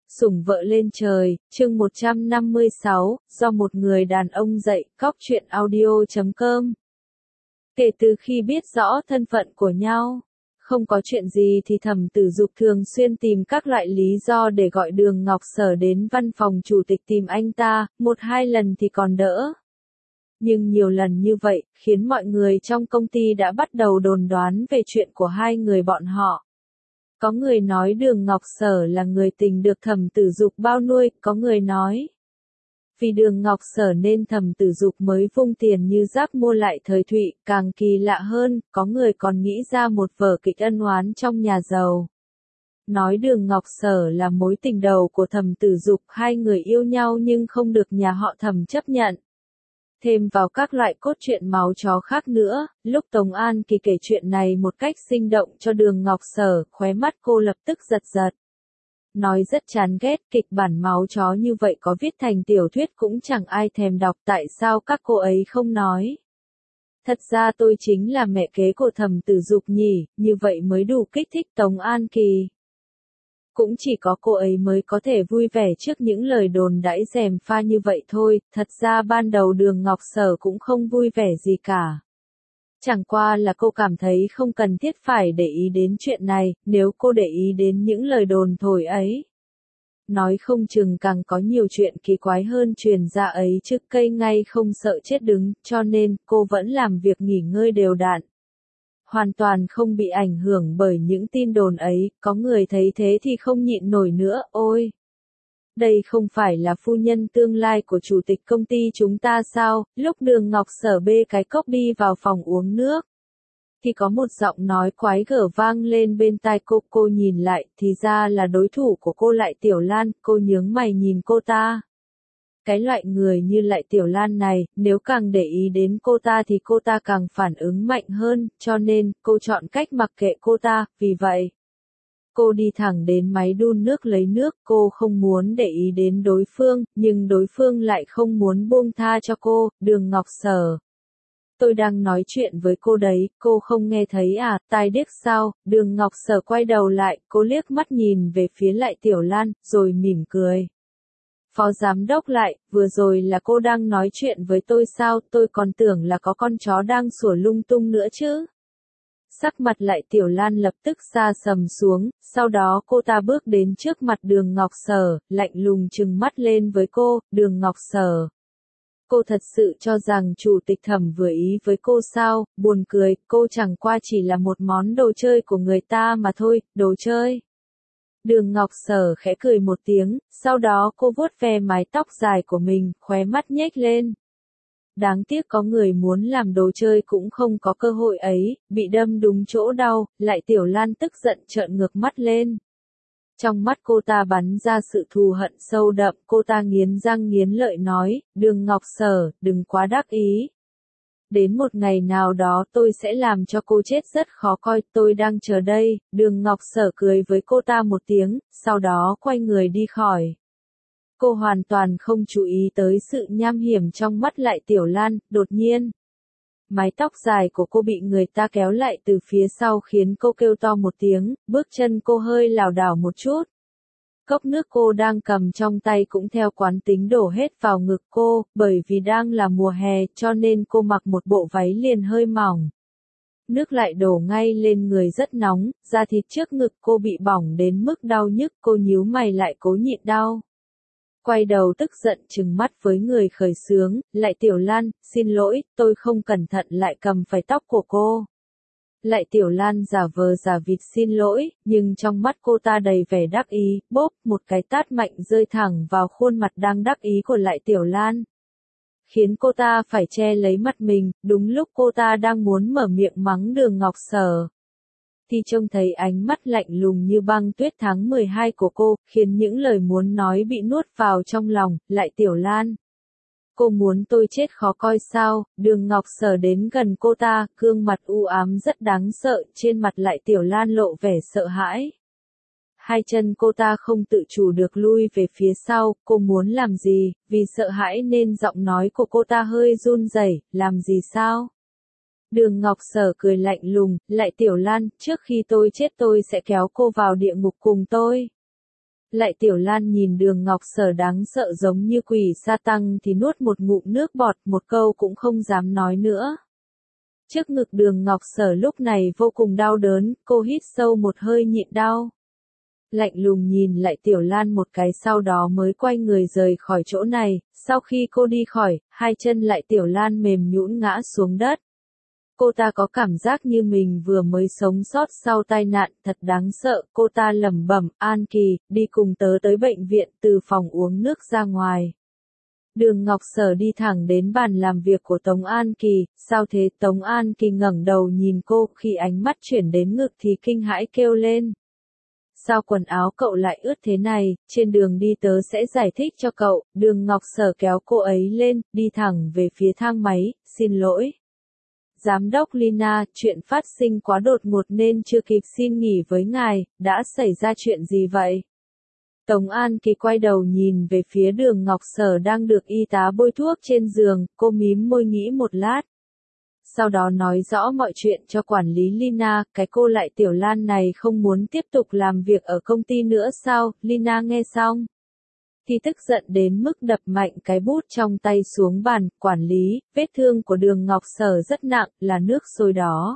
Sủng vợ lên trời, chương 156, do một người đàn ông dạy, cóc truyện audio.com. Kể từ khi biết rõ thân phận của nhau, không có chuyện gì thì Thẩm Tử Dục thường xuyên tìm các loại lý do để gọi Đường Ngọc Sở đến văn phòng chủ tịch tìm anh ta, một hai lần thì còn đỡ. Nhưng nhiều lần như vậy, khiến mọi người trong công ty đã bắt đầu đồn đoán về chuyện của hai người bọn họ. Có người nói Đường Ngọc Sở là người tình được Thẩm Tử Dục bao nuôi, có người nói vì Đường Ngọc Sở nên Thẩm Tử Dục mới vung tiền như rác mua lại thời Thụy, càng kỳ lạ hơn, có người còn nghĩ ra một vở kịch ân oán trong nhà giàu. Nói Đường Ngọc Sở là mối tình đầu của Thẩm Tử Dục, hai người yêu nhau nhưng không được nhà họ Thẩm chấp nhận. Thêm vào các loại cốt truyện máu chó khác nữa, lúc Tống An Kỳ kể chuyện này một cách sinh động cho Đường Ngọc Sở, khóe mắt cô lập tức giật giật. Nói rất chán ghét, kịch bản máu chó như vậy có viết thành tiểu thuyết cũng chẳng ai thèm đọc, tại sao các cô ấy không nói. Thật ra tôi chính là mẹ kế của Thẩm Tử Dục nhỉ, như vậy mới đủ kích thích Tống An Kỳ. Cũng chỉ có cô ấy mới có thể vui vẻ trước những lời đồn đãi gièm pha như vậy thôi, thật ra ban đầu Đường Ngọc Sở cũng không vui vẻ gì cả. Chẳng qua là cô cảm thấy không cần thiết phải để ý đến chuyện này, nếu cô để ý đến những lời đồn thổi ấy. Nói không chừng càng có nhiều chuyện kỳ quái hơn truyền ra ấy chứ, cây ngay không sợ chết đứng, cho nên cô vẫn làm việc nghỉ ngơi đều đặn. Hoàn toàn không bị ảnh hưởng bởi những tin đồn ấy, có người thấy thế thì không nhịn nổi nữa, ôi! Đây không phải là phu nhân tương lai của chủ tịch công ty chúng ta sao? Lúc Đường Ngọc Sở bê cái cốc đi vào phòng uống nước, thì có một giọng nói quái gở vang lên bên tai cô nhìn lại, thì ra là đối thủ của cô Lại Tiểu Lan, cô nhướng mày nhìn cô ta. Cái loại người như Lại Tiểu Lan này, nếu càng để ý đến cô ta thì cô ta càng phản ứng mạnh hơn, cho nên, cô chọn cách mặc kệ cô ta, vì vậy. Cô đi thẳng đến máy đun nước lấy nước, cô không muốn để ý đến đối phương, nhưng đối phương lại không muốn buông tha cho cô, Đường Ngọc Sở. Tôi đang nói chuyện với cô đấy, cô không nghe thấy à, tai điếc sao? Đường Ngọc Sở quay đầu lại, cô liếc mắt nhìn về phía Lại Tiểu Lan, rồi mỉm cười. Phó giám đốc Lại, vừa rồi là cô đang nói chuyện với tôi sao, tôi còn tưởng là có con chó đang sủa lung tung nữa chứ. Sắc mặt Lại Tiểu Lan lập tức sa sầm xuống, sau đó cô ta bước đến trước mặt Đường Ngọc Sở, lạnh lùng trừng mắt lên với cô, Đường Ngọc Sở. Cô thật sự cho rằng chủ tịch Thẩm vừa ý với cô sao, buồn cười, cô chẳng qua chỉ là một món đồ chơi của người ta mà thôi, đồ chơi. Đường Ngọc Sở khẽ cười một tiếng, sau đó cô vuốt ve mái tóc dài của mình, khóe mắt nhếch lên. Đáng tiếc có người muốn làm đồ chơi cũng không có cơ hội ấy, bị đâm đúng chỗ đau, Lại Tiểu Lan tức giận trợn ngược mắt lên. Trong mắt cô ta bắn ra sự thù hận sâu đậm, cô ta nghiến răng nghiến lợi nói, Đường Ngọc Sở, đừng quá đắc ý. Đến một ngày nào đó tôi sẽ làm cho cô chết rất khó coi, tôi đang chờ đây. Đường Ngọc Sở cười với cô ta một tiếng, sau đó quay người đi khỏi. Cô hoàn toàn không chú ý tới sự nham hiểm trong mắt Lại Tiểu Lan, đột nhiên. Mái tóc dài của cô bị người ta kéo lại từ phía sau khiến cô kêu to một tiếng, bước chân cô hơi lảo đảo một chút. Cốc nước cô đang cầm trong tay cũng theo quán tính đổ hết vào ngực cô, bởi vì đang là mùa hè cho nên cô mặc một bộ váy liền hơi mỏng. Nước lại đổ ngay lên người rất nóng, da thịt trước ngực cô bị bỏng đến mức đau nhức, cô nhíu mày lại cố nhịn đau. Quay đầu tức giận trừng mắt với người khởi xướng, Lại Tiểu Lan, xin lỗi, tôi không cẩn thận lại cầm phải tóc của cô. Lại Tiểu Lan giả vờ giả vịt xin lỗi, nhưng trong mắt cô ta đầy vẻ đắc ý, bốp, một cái tát mạnh rơi thẳng vào khuôn mặt đang đắc ý của Lại Tiểu Lan. Khiến cô ta phải che lấy mặt mình, đúng lúc cô ta đang muốn mở miệng mắng Đường Ngọc Sở. Thì trông thấy ánh mắt lạnh lùng như băng tuyết tháng 12 của cô, khiến những lời muốn nói bị nuốt vào trong lòng, Lại Tiểu Lan. Cô muốn tôi chết khó coi sao? Đường Ngọc Sở đến gần cô ta, gương mặt u ám rất đáng sợ, trên mặt Lại Tiểu Lan lộ vẻ sợ hãi. Hai chân cô ta không tự chủ được lui về phía sau, cô muốn làm gì, vì sợ hãi nên giọng nói của cô ta hơi run rẩy, làm gì sao? Đường Ngọc Sở cười lạnh lùng, Lại Tiểu Lan, trước khi tôi chết tôi sẽ kéo cô vào địa ngục cùng tôi. Lại Tiểu Lan nhìn Đường Ngọc Sở đáng sợ giống như quỷ sa tăng thì nuốt một ngụm nước bọt, một câu cũng không dám nói nữa. Trước ngực Đường Ngọc Sở lúc này vô cùng đau đớn, cô hít sâu một hơi nhịn đau. Lạnh lùng nhìn lại Tiểu Lan một cái sau đó mới quay người rời khỏi chỗ này, sau khi cô đi khỏi, hai chân lại Tiểu Lan mềm nhũn ngã xuống đất. Cô ta có cảm giác như mình vừa mới sống sót sau tai nạn, thật đáng sợ, cô ta lẩm bẩm, An Kỳ, đi cùng tớ tới bệnh viện, từ phòng uống nước ra ngoài. Đường Ngọc Sở đi thẳng đến bàn làm việc của Tống An Kỳ, sao thế? Tống An Kỳ ngẩng đầu nhìn cô, khi ánh mắt chuyển đến ngực thì kinh hãi kêu lên. Sao quần áo cậu lại ướt thế này, trên đường đi tớ sẽ giải thích cho cậu. Đường Ngọc Sở kéo cô ấy lên, đi thẳng về phía thang máy, xin lỗi. Giám đốc Lina, chuyện phát sinh quá đột ngột nên chưa kịp xin nghỉ với ngài, đã xảy ra chuyện gì vậy? Tống An Kỳ quay đầu nhìn về phía Đường Ngọc Sở đang được y tá bôi thuốc trên giường, cô mím môi nghĩ một lát. Sau đó nói rõ mọi chuyện cho quản lý Lina, cái cô lại Tiểu Lan này không muốn tiếp tục làm việc ở công ty nữa sao? Lina nghe xong thì tức giận đến mức đập mạnh cái bút trong tay xuống bàn, quản lý, vết thương của Đường Ngọc Sở rất nặng, là nước sôi đó.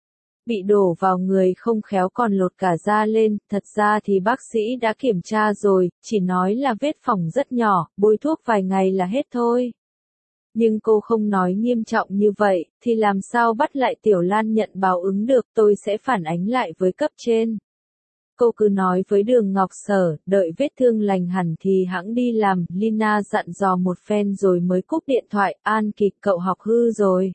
Bị đổ vào người không khéo còn lột cả da lên, thật ra thì bác sĩ đã kiểm tra rồi, chỉ nói là vết phỏng rất nhỏ, bôi thuốc vài ngày là hết thôi. Nhưng cô không nói nghiêm trọng như vậy, thì làm sao bắt lại Tiểu Lan nhận báo ứng được, tôi sẽ phản ánh lại với cấp trên. Cô cứ nói với Đường Ngọc Sở, đợi vết thương lành hẳn thì hẵng đi làm, Lina dặn dò một phen rồi mới cúp điện thoại, An Kỳ, cậu học hư rồi.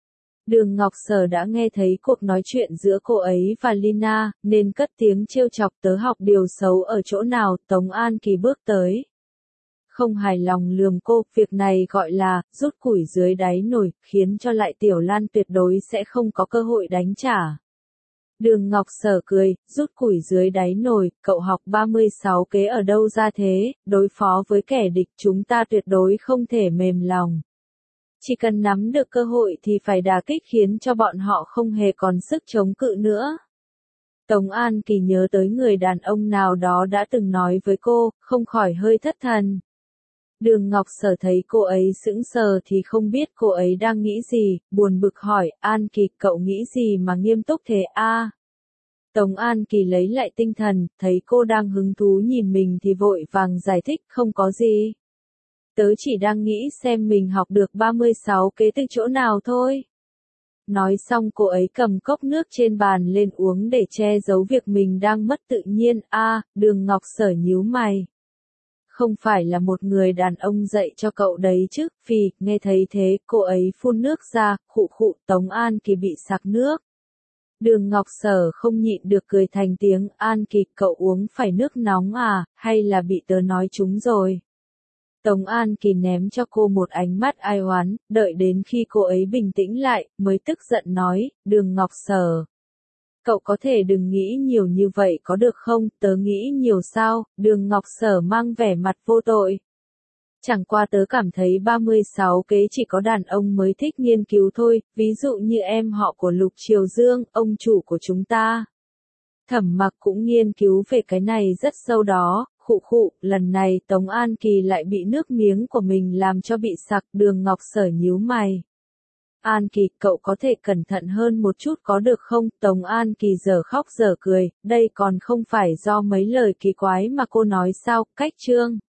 Đường Ngọc Sở đã nghe thấy cuộc nói chuyện giữa cô ấy và Lina, nên cất tiếng trêu chọc, tớ học điều xấu ở chỗ nào? Tống An Kỳ bước tới. Không hài lòng lườm cô, việc này gọi là, rút củi dưới đáy nồi, khiến cho lại Tiểu Lan tuyệt đối sẽ không có cơ hội đánh trả. Đường Ngọc Sở cười, rút củi dưới đáy nồi, cậu học 36 kế ở đâu ra thế, đối phó với kẻ địch chúng ta tuyệt đối không thể mềm lòng. Chỉ cần nắm được cơ hội thì phải đả kích khiến cho bọn họ không hề còn sức chống cự nữa. Tống An Kỳ nhớ tới người đàn ông nào đó đã từng nói với cô, không khỏi hơi thất thần. Đường Ngọc Sở thấy cô ấy sững sờ thì không biết cô ấy đang nghĩ gì, buồn bực hỏi, An Kỳ, cậu nghĩ gì mà nghiêm túc thế a? Tống An Kỳ lấy lại tinh thần, thấy cô đang hứng thú nhìn mình thì vội vàng giải thích, không có gì. Tớ chỉ đang nghĩ xem mình học được 36 kế từ chỗ nào thôi. Nói xong cô ấy cầm cốc nước trên bàn lên uống để che giấu việc mình đang mất tự nhiên, Đường Ngọc Sở nhíu mày. Không phải là một người đàn ông dạy cho cậu đấy chứ, phì, nghe thấy thế, cô ấy phun nước ra, khụ khụ, Tống An Kỳ bị sặc nước. Đường Ngọc Sở không nhịn được cười thành tiếng, An Kỳ, cậu uống phải nước nóng à, hay là bị tớ nói trúng rồi? Tống An Kỳ ném cho cô một ánh mắt ai oán, đợi đến khi cô ấy bình tĩnh lại, mới tức giận nói, Đường Ngọc Sở. Cậu có thể đừng nghĩ nhiều như vậy có được không, tớ nghĩ nhiều sao? Đường Ngọc Sở mang vẻ mặt vô tội. Chẳng qua tớ cảm thấy 36 kế chỉ có đàn ông mới thích nghiên cứu thôi, ví dụ như em họ của Lục Triều Dương, ông chủ của chúng ta. Thẩm Mặc cũng nghiên cứu về cái này rất sâu đó, khụ khụ, lần này Tống An Kỳ lại bị nước miếng của mình làm cho bị sặc, Đường Ngọc Sở nhíu mày. An Kỳ, cậu có thể cẩn thận hơn một chút có được không? Tống An Kỳ giờ khóc giờ cười, đây còn không phải do mấy lời kỳ quái mà cô nói sao, cách chương.